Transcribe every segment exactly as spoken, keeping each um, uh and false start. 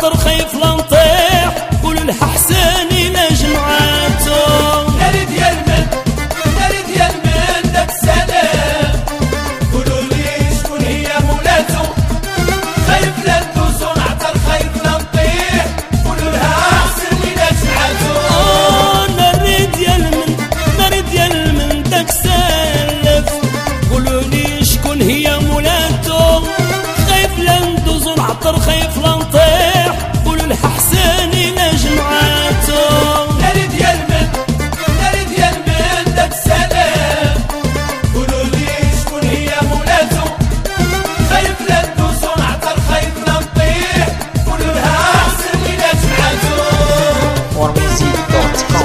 عطر خايف لا نطيح قولوا لها حساني لا جمعاتو ناري ديال من ناري ديال من داك السلام قولوا لي شكون هي مولاتو خايف لا ندوزو نعطر خايف لا نطيح قولوا لها حساني لا جمعاتو ناري ديال من ناري ديال من داك سالف قولوا لي شكون هي مولاتو خايف لا ندوزو نعطر خايف لا نطيح قولوا لها حساني لا جمعاتو ناري ديال من ناري ديال من داك السلام قولوا لي شكون هي مولاتو خايف لا ندوزو نعطر خايف لا نطيح قولوا لها حساني لا جمعاتو more music dot com.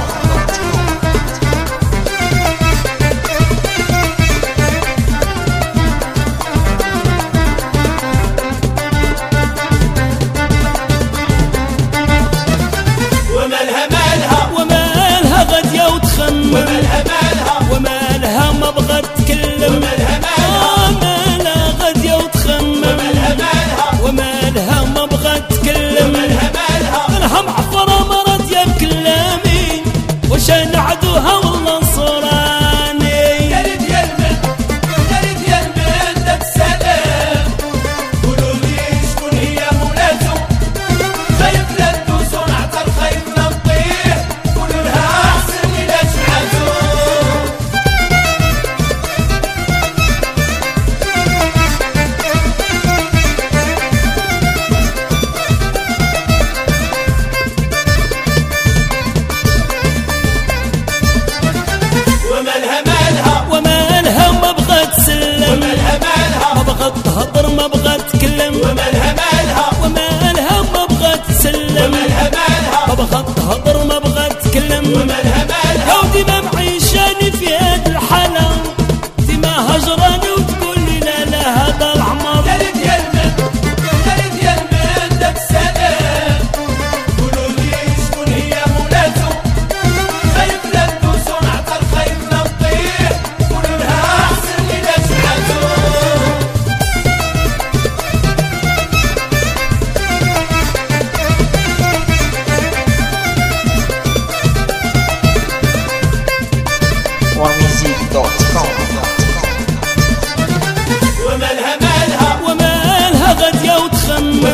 ومالها مالها ومالها غادية وتخمم ومالها مالها ومالها ما بغات تكلم ومالها مالها ومالها غادية وتخمم ومالها مالها ومالها ما بغات تكلم ومالها مالها لها معفرة ما راضية بكلامي واش انا عدوها والله نصراني ناري ديال من ناري ديال من داك السلام قولوا لي شكون هي مولاتو خايف لا ندوزو نعطر خايف لا نطيح قولوا لها حساني لا جمعاتو ومالها مالها ومالها ما بغات تسلم ومالها مالها ما بغات تهضر ما بغات تكلم ومالها مالها ومالها ما بغات تسلم ومالها مالها ما بغات تهضر ما بغات تكلم ومالها مالها يا ودي ما معيشاني في هاد الحالة ديما هجراني وتقول لي لا لا هذا العمر ناري ديال من ناري ديال من داك السلام قولوا لي شكون هي مولاتو خايف لا ندوزو نعطر خايف لا نطيح قولوا لها حساني لا جمعاتو more music dot com. ومالها مالها ومالها غادية وتخمم